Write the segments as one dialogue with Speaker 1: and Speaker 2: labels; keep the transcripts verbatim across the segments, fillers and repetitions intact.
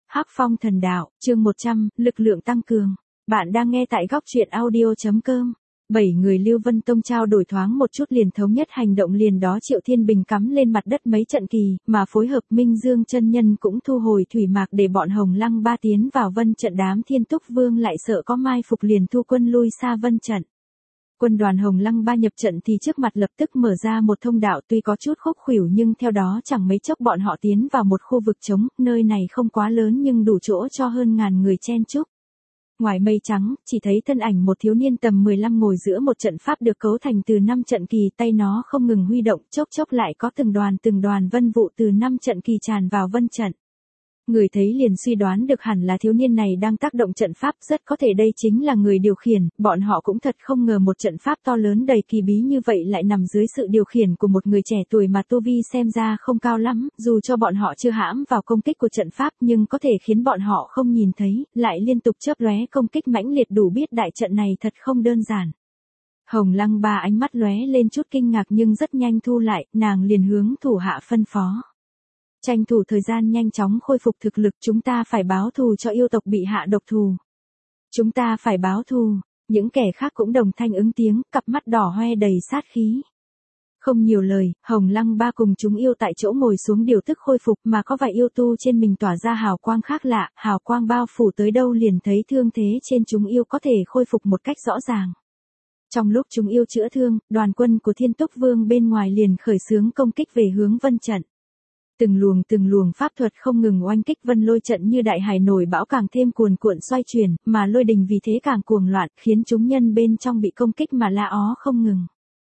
Speaker 1: Hắc Phong Thần Đạo, chương một trăm, lực lượng tăng cường. Bạn đang nghe tại góc truyện audio chấm com. Bảy người Lưu Vân Tông trao đổi thoáng một chút liền thống nhất hành động, liền đó Triệu Thiên Bình cắm lên mặt đất mấy trận kỳ, mà phối hợp Minh Dương chân nhân cũng thu hồi thủy mạc để bọn Hồng Lăng Ba tiến vào Vân trận. Đám Thiên Túc Vương lại sợ có mai phục liền thu quân lui xa Vân trận. Quân đoàn Hồng Lăng Ba nhập trận thì trước mặt lập tức mở ra một thông đạo, tuy có chút khúc khuỷu nhưng theo đó chẳng mấy chốc bọn họ tiến vào một khu vực trống, nơi này không quá lớn nhưng đủ chỗ cho hơn ngàn người chen chúc. Ngoài mây trắng, chỉ thấy thân ảnh một thiếu niên tầm mười lăm ngồi giữa một trận pháp được cấu thành từ năm trận kỳ, tay nó không ngừng huy động, chốc chốc lại có từng đoàn từng đoàn vân vụ từ năm trận kỳ tràn vào Vân trận. Người thấy liền suy đoán được hẳn là thiếu niên này đang tác động trận pháp, rất có thể đây chính là người điều khiển, bọn họ cũng thật không ngờ một trận pháp to lớn đầy kỳ bí như vậy lại nằm dưới sự điều khiển của một người trẻ tuổi mà tu vi xem ra không cao lắm, dù cho bọn họ chưa hãm vào công kích của trận pháp nhưng có thể khiến bọn họ không nhìn thấy, lại liên tục chớp lóe công kích mãnh liệt, đủ biết đại trận này thật không đơn giản. Hồng Lăng Ba ánh mắt lóe lên chút kinh ngạc nhưng rất nhanh thu lại, nàng liền hướng thủ hạ phân phó. Tranh thủ thời gian nhanh chóng khôi phục thực lực, chúng ta phải báo thù cho yêu tộc bị hạ độc thù. Chúng ta phải báo thù, những kẻ khác cũng đồng thanh ứng tiếng, cặp mắt đỏ hoe đầy sát khí. Không nhiều lời, Hồng Lăng Ba cùng chúng yêu tại chỗ ngồi xuống điều tức khôi phục, mà có vài yêu tu trên mình tỏa ra hào quang khác lạ, hào quang bao phủ tới đâu liền thấy thương thế trên chúng yêu có thể khôi phục một cách rõ ràng. Trong lúc chúng yêu chữa thương, đoàn quân của Thiên Túc Vương bên ngoài liền khởi xướng công kích về hướng Vân trận. Từng luồng từng luồng pháp thuật không ngừng oanh kích Vân Lôi trận như đại hải nổi bão, càng thêm cuồn cuộn xoay chuyển, mà lôi đình vì thế càng cuồng loạn, khiến chúng nhân bên trong bị công kích mà la ó không ngừng.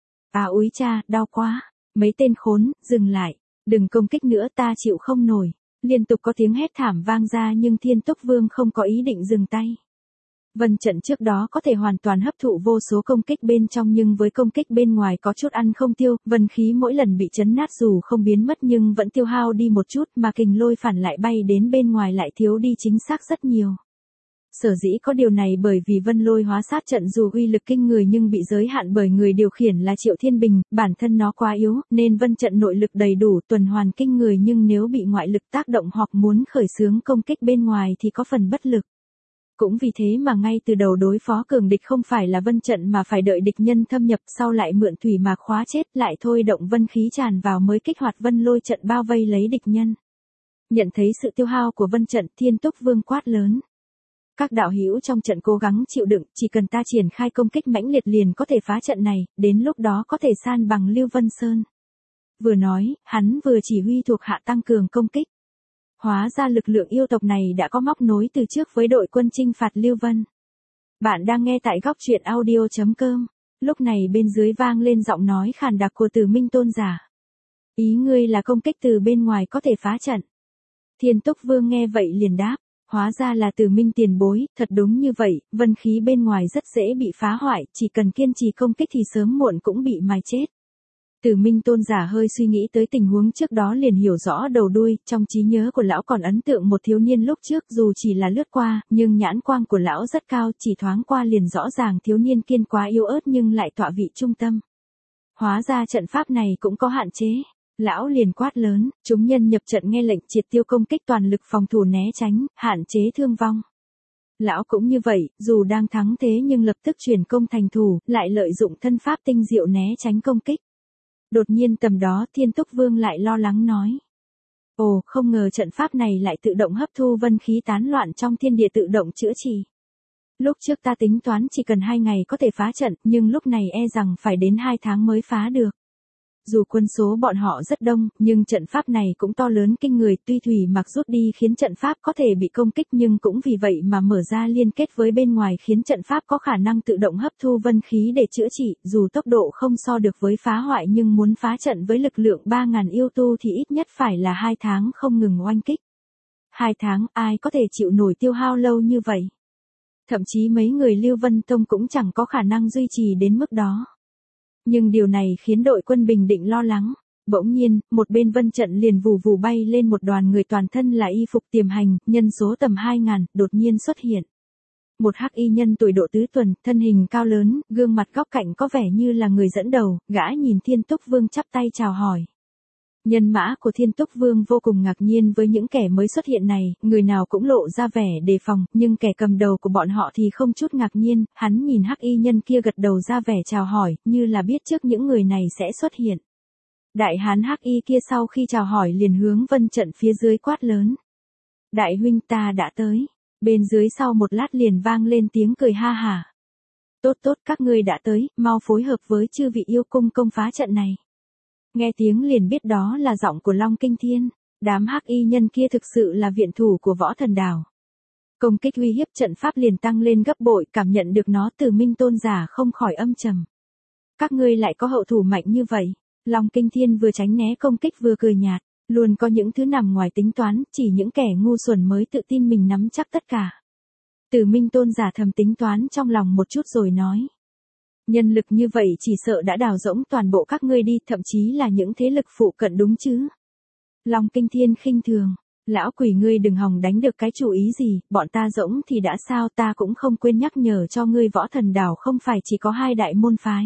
Speaker 1: À úi cha, đau quá, mấy tên khốn, dừng lại, đừng công kích nữa, ta chịu không nổi. Liên tục có tiếng hét thảm vang ra nhưng Thiên Túc Vương không có ý định dừng tay. Vân trận trước đó có thể hoàn toàn hấp thụ vô số công kích bên trong nhưng với công kích bên ngoài có chút ăn không tiêu, vân khí mỗi lần bị chấn nát dù không biến mất nhưng vẫn tiêu hao đi một chút, mà kình lôi phản lại bay đến bên ngoài lại thiếu đi chính xác rất nhiều. Sở dĩ có điều này bởi vì Vân Lôi hóa sát trận dù uy lực kinh người nhưng bị giới hạn bởi người điều khiển là Triệu Thiên Bình, bản thân nó quá yếu, nên Vân trận nội lực đầy đủ, tuần hoàn kinh người nhưng nếu bị ngoại lực tác động hoặc muốn khởi xướng công kích bên ngoài thì có phần bất lực. Cũng vì thế mà ngay từ đầu đối phó cường địch không phải là Vân trận mà phải đợi địch nhân thâm nhập, sau lại mượn thủy mạc khóa chết, lại thôi động vân khí tràn vào mới kích hoạt Vân Lôi trận bao vây lấy địch nhân. Nhận thấy sự tiêu hao của Vân trận, Thiên Túc Vương quát lớn. Các đạo hữu trong trận cố gắng chịu đựng, chỉ cần ta triển khai công kích mãnh liệt liền có thể phá trận này, đến lúc đó có thể san bằng Lưu Vân Sơn. Vừa nói, hắn vừa chỉ huy thuộc hạ tăng cường công kích. Hóa ra lực lượng yêu tộc này đã có móc nối từ trước với đội quân chinh phạt Lưu Vân. Bạn đang nghe tại góc truyện audio chấm com. Lúc này bên dưới vang lên giọng nói khàn đặc của Tử Minh Tôn giả. Ý ngươi là công kích từ bên ngoài có thể phá trận. Thiên Túc Vương nghe vậy liền đáp. Hóa ra là Tử Minh tiền bối, thật đúng như vậy, vân khí bên ngoài rất dễ bị phá hoại, chỉ cần kiên trì công kích thì sớm muộn cũng bị mài chết. Tử Minh Tôn giả hơi suy nghĩ tới tình huống trước đó liền hiểu rõ đầu đuôi, trong trí nhớ của lão còn ấn tượng một thiếu niên lúc trước dù chỉ là lướt qua, nhưng nhãn quang của lão rất cao, chỉ thoáng qua liền rõ ràng thiếu niên kiên quá yếu ớt nhưng lại tọa vị trung tâm. Hóa ra trận pháp này cũng có hạn chế. Lão liền quát lớn, chúng nhân nhập trận nghe lệnh triệt tiêu công kích, toàn lực phòng thủ né tránh, hạn chế thương vong. Lão cũng như vậy, dù đang thắng thế nhưng lập tức chuyển công thành thủ, lại lợi dụng thân pháp tinh diệu né tránh công kích. Đột nhiên tầm đó Thiên Túc Vương lại lo lắng nói. Ồ, không ngờ trận pháp này lại tự động hấp thu vân khí tán loạn trong thiên địa tự động chữa trị. Lúc trước ta tính toán chỉ cần hai ngày có thể phá trận, nhưng lúc này e rằng phải đến hai tháng mới phá được. Dù quân số bọn họ rất đông, nhưng trận pháp này cũng to lớn kinh người, tuy thủy mặc rút đi khiến trận pháp có thể bị công kích nhưng cũng vì vậy mà mở ra liên kết với bên ngoài khiến trận pháp có khả năng tự động hấp thu vân khí để chữa trị, dù tốc độ không so được với phá hoại nhưng muốn phá trận với lực lượng ba ngàn yêu tu thì ít nhất phải là hai tháng không ngừng oanh kích. Hai tháng, ai có thể chịu nổi tiêu hao lâu như vậy? Thậm chí mấy người Lưu Vân Tông cũng chẳng có khả năng duy trì đến mức đó. Nhưng điều này khiến đội quân bình định lo lắng. Bỗng nhiên, một bên Vân trận liền vù vù bay lên một đoàn người toàn thân là y phục tiềm hành, nhân số tầm hai ngàn, đột nhiên xuất hiện. Một hắc y nhân tuổi độ tứ tuần, thân hình cao lớn, gương mặt góc cạnh có vẻ như là người dẫn đầu, gã nhìn Thiên Túc Vương chắp tay chào hỏi. Nhân mã của Thiên Túc Vương vô cùng ngạc nhiên với những kẻ mới xuất hiện này, người nào cũng lộ ra vẻ đề phòng, nhưng kẻ cầm đầu của bọn họ thì không chút ngạc nhiên, hắn nhìn hắc y nhân kia gật đầu ra vẻ chào hỏi, như là biết trước những người này sẽ xuất hiện. Đại hán hắc y kia sau khi chào hỏi liền hướng vân trận phía dưới quát lớn. Đại huynh ta đã tới. Bên dưới sau một lát liền vang lên tiếng cười ha hả. Tốt tốt các ngươi đã tới, mau phối hợp với chư vị yêu cung công phá trận này. Nghe tiếng liền biết đó là giọng của Long Kinh Thiên, đám hắc y nhân kia thực sự là viện thủ của Võ Thần Đảo. Công kích uy hiếp trận pháp liền tăng lên gấp bội, cảm nhận được nó từ Minh Tôn giả không khỏi âm trầm. Các ngươi lại có hậu thủ mạnh như vậy. Long Kinh Thiên vừa tránh né công kích vừa cười nhạt, luôn có những thứ nằm ngoài tính toán, chỉ những kẻ ngu xuẩn mới tự tin mình nắm chắc tất cả. Từ Minh Tôn giả thầm tính toán trong lòng một chút rồi nói. Nhân lực như vậy chỉ sợ đã đào rỗng toàn bộ các ngươi đi, thậm chí là những thế lực phụ cận đúng chứ. Long Kinh Thiên khinh thường, lão quỷ ngươi đừng hòng đánh được cái chủ ý gì, bọn ta rỗng thì đã sao, ta cũng không quên nhắc nhở cho ngươi Võ Thần Đảo không phải chỉ có hai đại môn phái.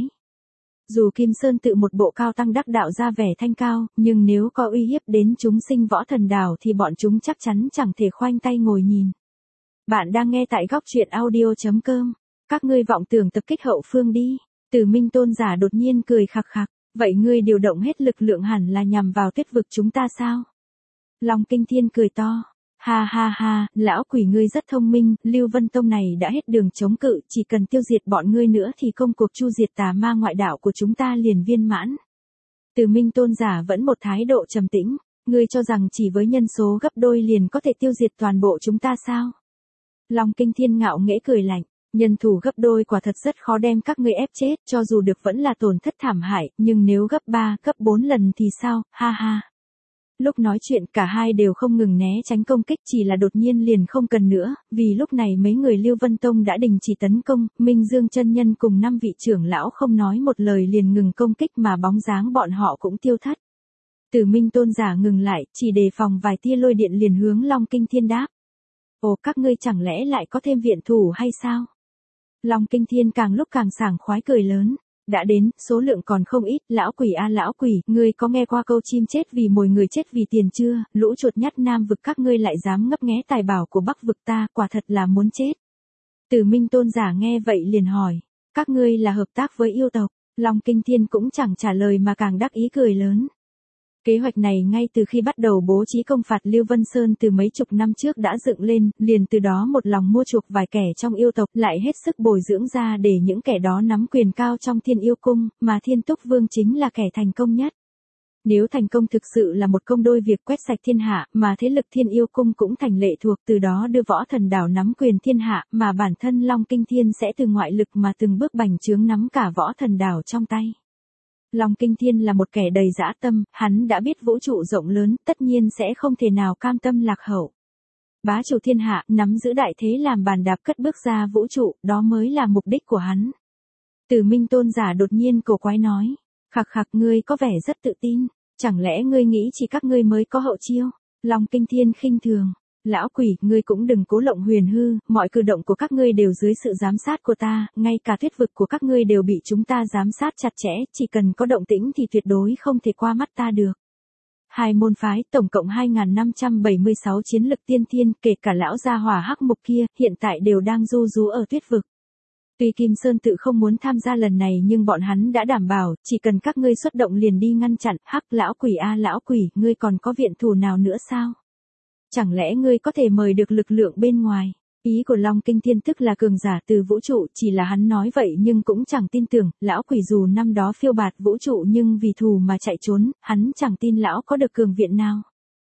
Speaker 1: Dù Kim Sơn tự một bộ cao tăng đắc đạo ra vẻ thanh cao, nhưng nếu có uy hiếp đến chúng sinh Võ Thần Đảo thì bọn chúng chắc chắn chẳng thể khoanh tay ngồi nhìn. Bạn đang nghe tại góc truyện audio chấm com. Các ngươi vọng tưởng tập kích hậu phương đi. Từ Minh Tôn giả đột nhiên cười khặc khặc. Vậy ngươi điều động hết lực lượng hẳn là nhằm vào Tuyết vực chúng ta sao? Long Kinh Thiên cười to. Ha ha ha, lão quỷ ngươi rất thông minh, Lưu Vân Tông này đã hết đường chống cự, chỉ cần tiêu diệt bọn ngươi nữa thì công cuộc chu diệt tà ma ngoại đạo của chúng ta liền viên mãn. Từ Minh Tôn giả vẫn một thái độ trầm tĩnh, ngươi cho rằng chỉ với nhân số gấp đôi liền có thể tiêu diệt toàn bộ chúng ta sao? Long Kinh Thiên ngạo nghễ cười lạnh, nhân thủ gấp đôi quả thật rất khó đem các ngươi ép chết, cho dù được vẫn là tổn thất thảm hại, nhưng nếu gấp ba, gấp bốn lần thì sao, ha ha. Lúc nói chuyện cả hai đều không ngừng né tránh công kích, chỉ là đột nhiên liền không cần nữa, vì lúc này mấy người Lưu Vân Tông đã đình chỉ tấn công, Minh Dương chân nhân cùng năm vị trưởng lão không nói một lời liền ngừng công kích mà bóng dáng bọn họ cũng tiêu thất. Từ Minh Tôn giả ngừng lại, chỉ đề phòng vài tia lôi điện liền hướng Long Kinh Thiên đáp. Ồ, các ngươi chẳng lẽ lại có thêm viện thủ hay sao? Long Kinh Thiên càng lúc càng sảng khoái cười lớn. Đã đến, số lượng còn không ít, lão quỷ a à, lão quỷ, ngươi có nghe qua câu chim chết vì mồi người chết vì tiền chưa, lũ chuột nhắt Nam vực các ngươi lại dám ngấp nghé tài bảo của Bắc vực ta, quả thật là muốn chết. Từ Minh Tôn giả nghe vậy liền hỏi, các ngươi là hợp tác với yêu tộc, Long Kinh Thiên cũng chẳng trả lời mà càng đắc ý cười lớn. Kế hoạch này ngay từ khi bắt đầu bố trí công phạt Lưu Vân Sơn từ mấy chục năm trước đã dựng lên, liền từ đó một lòng mua chuộc vài kẻ trong yêu tộc lại hết sức bồi dưỡng ra để những kẻ đó nắm quyền cao trong Thiên Yêu Cung, mà Thiên Túc Vương chính là kẻ thành công nhất. Nếu thành công thực sự là một công đôi việc quét sạch thiên hạ, mà thế lực Thiên Yêu Cung cũng thành lệ thuộc, từ đó đưa Võ Thần Đảo nắm quyền thiên hạ, mà bản thân Long Kinh Thiên sẽ từ ngoại lực mà từng bước bành trướng nắm cả Võ Thần Đảo trong tay. Long Kinh Thiên là một kẻ đầy dã tâm, hắn đã biết vũ trụ rộng lớn, tất nhiên sẽ không thể nào cam tâm lạc hậu. Bá chủ thiên hạ, nắm giữ đại thế làm bàn đạp cất bước ra vũ trụ, đó mới là mục đích của hắn. Từ Minh Tôn giả đột nhiên cổ quái nói, khặc khặc ngươi có vẻ rất tự tin, chẳng lẽ ngươi nghĩ chỉ các ngươi mới có hậu chiêu? Long Kinh Thiên khinh thường. Lão quỷ, ngươi cũng đừng cố lộng huyền hư, mọi cử động của các ngươi đều dưới sự giám sát của ta, ngay cả Tuyết vực của các ngươi đều bị chúng ta giám sát chặt chẽ, chỉ cần có động tĩnh thì tuyệt đối không thể qua mắt ta được. Hai môn phái, tổng cộng hai nghìn năm trăm bảy mươi sáu chiến lực tiên thiên, kể cả lão gia hỏa hắc mục kia, hiện tại đều đang du rú ở Tuyết vực. Tuy Kim Sơn tự không muốn tham gia lần này nhưng bọn hắn đã đảm bảo, chỉ cần các ngươi xuất động liền đi ngăn chặn, hắc lão quỷ a lão quỷ, ngươi còn có viện thủ nào nữa sao? Chẳng lẽ ngươi có thể mời được lực lượng bên ngoài? Ý của Long Kinh Thiên tức là cường giả từ vũ trụ, chỉ là hắn nói vậy nhưng cũng chẳng tin tưởng, lão quỷ dù năm đó phiêu bạt vũ trụ nhưng vì thù mà chạy trốn, hắn chẳng tin lão có được cường viện nào.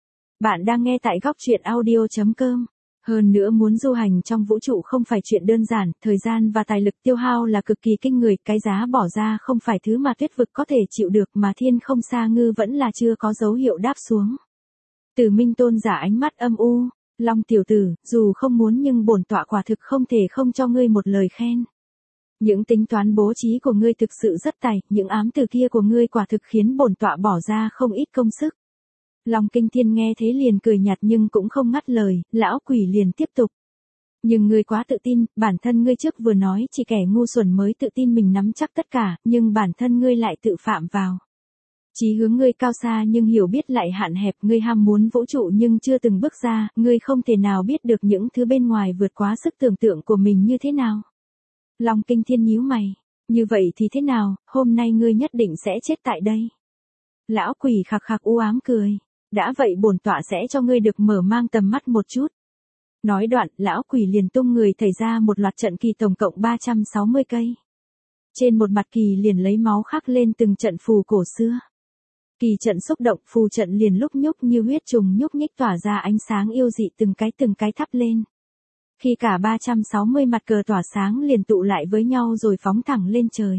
Speaker 1: Bạn đang nghe tại góc truyện audio chấm com. Hơn nữa muốn du hành trong vũ trụ không phải chuyện đơn giản, thời gian và tài lực tiêu hao là cực kỳ kinh người, cái giá bỏ ra không phải thứ mà Tuyết vực có thể chịu được mà Thiên Không Sa Ngư vẫn là chưa có dấu hiệu đáp xuống. Từ Minh Tôn giả ánh mắt âm u, Long tiểu tử, dù không muốn nhưng bổn tọa quả thực không thể không cho ngươi một lời khen. Những tính toán bố trí của ngươi thực sự rất tài, những ám từ kia của ngươi quả thực khiến bổn tọa bỏ ra không ít công sức. Long Kinh Thiên nghe thế liền cười nhạt nhưng cũng không ngắt lời, lão quỷ liền tiếp tục. Nhưng ngươi quá tự tin, bản thân ngươi trước vừa nói chỉ kẻ ngu xuẩn mới tự tin mình nắm chắc tất cả, nhưng bản thân ngươi lại tự phạm vào. Chí hướng ngươi cao xa nhưng hiểu biết lại hạn hẹp, ngươi ham muốn vũ trụ nhưng chưa từng bước ra, ngươi không thể nào biết được những thứ bên ngoài vượt quá sức tưởng tượng của mình như thế nào. Long Kinh Thiên nhíu mày, như vậy thì thế nào, hôm nay ngươi nhất định sẽ chết tại đây. Lão quỷ khạc khạc u ám cười, đã vậy bổn tọa sẽ cho ngươi được mở mang tầm mắt một chút. Nói đoạn, lão quỷ liền tung người thảy ra một loạt trận kỳ tổng cộng ba trăm sáu mươi cây. Trên một mặt kỳ liền lấy máu khắc lên từng trận phù cổ xưa. Kỳ trận xúc động, phù trận liền lúc nhúc như huyết trùng nhúc nhích tỏa ra ánh sáng yêu dị từng cái từng cái thắp lên. Khi cả ba trăm sáu mươi mặt cờ tỏa sáng liền tụ lại với nhau rồi phóng thẳng lên trời.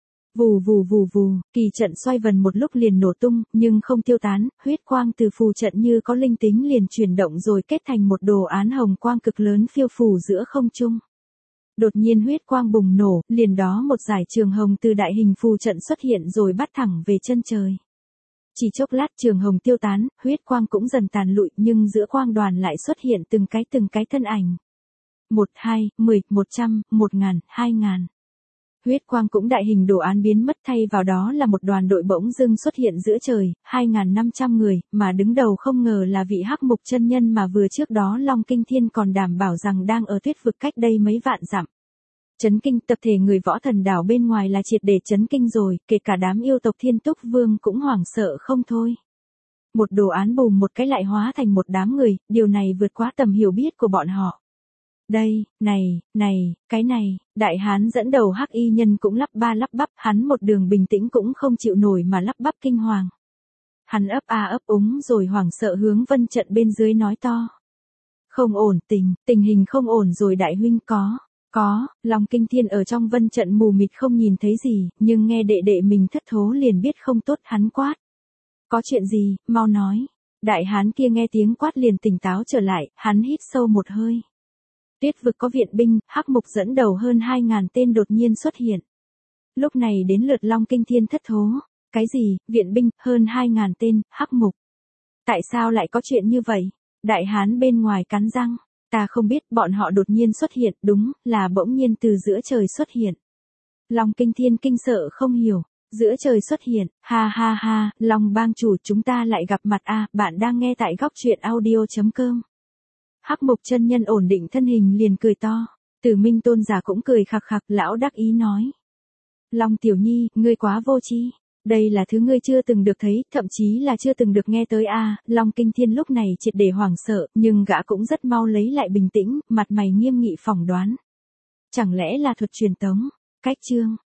Speaker 1: Vù vù vù vù, kỳ trận xoay vần một lúc liền nổ tung, nhưng không tiêu tán, huyết quang từ phù trận như có linh tính liền chuyển động rồi kết thành một đồ án hồng quang cực lớn phiêu phù giữa không trung. Đột nhiên huyết quang bùng nổ, liền đó một dải trường hồng từ đại hình phù trận xuất hiện rồi bắt thẳng về chân trời. Chỉ chốc lát trường hồng tiêu tán, huyết quang cũng dần tàn lụi nhưng giữa quang đoàn lại xuất hiện từng cái từng cái thân ảnh. Một, hai, mười, một trăm, một ngàn, hai ngàn. Huyết quang cũng đại hình đồ án biến mất thay vào đó là một đoàn đội bỗng dưng xuất hiện giữa trời, hai nghìn năm trăm người, mà đứng đầu không ngờ là vị Hắc Mục chân nhân mà vừa trước đó Long Kinh Thiên còn đảm bảo rằng đang ở tuyết vực cách đây mấy vạn dặm. Chấn kinh, tập thể người võ thần đảo bên ngoài là triệt để chấn kinh rồi, kể cả đám yêu tộc Thiên Túc Vương cũng hoảng sợ không thôi. Một đồ án bùm một cái lại hóa thành một đám người, điều này vượt quá tầm hiểu biết của bọn họ. Đây, này, này, cái này, đại hán dẫn đầu hắc y nhân cũng lắp ba lắp bắp, hắn một đường bình tĩnh cũng không chịu nổi mà lắp bắp kinh hoàng. Hắn ấp a ấp úng rồi hoảng sợ hướng vân trận bên dưới nói to. Không ổn tình, tình hình không ổn rồi đại huynh có, có, Long Kinh Thiên ở trong vân trận mù mịt không nhìn thấy gì, nhưng nghe đệ đệ mình thất thố liền biết không tốt hắn quát. Có chuyện gì, mau nói. Đại hán kia nghe tiếng quát liền tỉnh táo trở lại, hắn hít sâu một hơi. Tuyết vực có viện binh, Hắc Mục dẫn đầu hơn hai ngàn tên đột nhiên xuất hiện. Lúc này đến lượt Long Kinh Thiên thất thố. Cái gì, viện binh, hơn hai ngàn tên, Hắc Mục. Tại sao lại có chuyện như vậy? Đại hán bên ngoài cắn răng. Ta không biết, bọn họ đột nhiên xuất hiện, đúng, là bỗng nhiên từ giữa trời xuất hiện. Long Kinh Thiên kinh sợ không hiểu. Giữa trời xuất hiện, ha ha ha, Long bang chủ chúng ta lại gặp mặt à, bạn đang nghe tại góc truyện audio chấm com. Hắc Mục chân nhân ổn định thân hình liền cười to, Tử Minh tôn giả cũng cười khặc khặc, lão đắc ý nói. Long tiểu nhi, ngươi quá vô tri, đây là thứ ngươi chưa từng được thấy, thậm chí là chưa từng được nghe tới a. À, Long Kinh Thiên lúc này triệt để hoảng sợ, nhưng gã cũng rất mau lấy lại bình tĩnh, mặt mày nghiêm nghị phỏng đoán. Chẳng lẽ là thuật truyền tống? Cách chương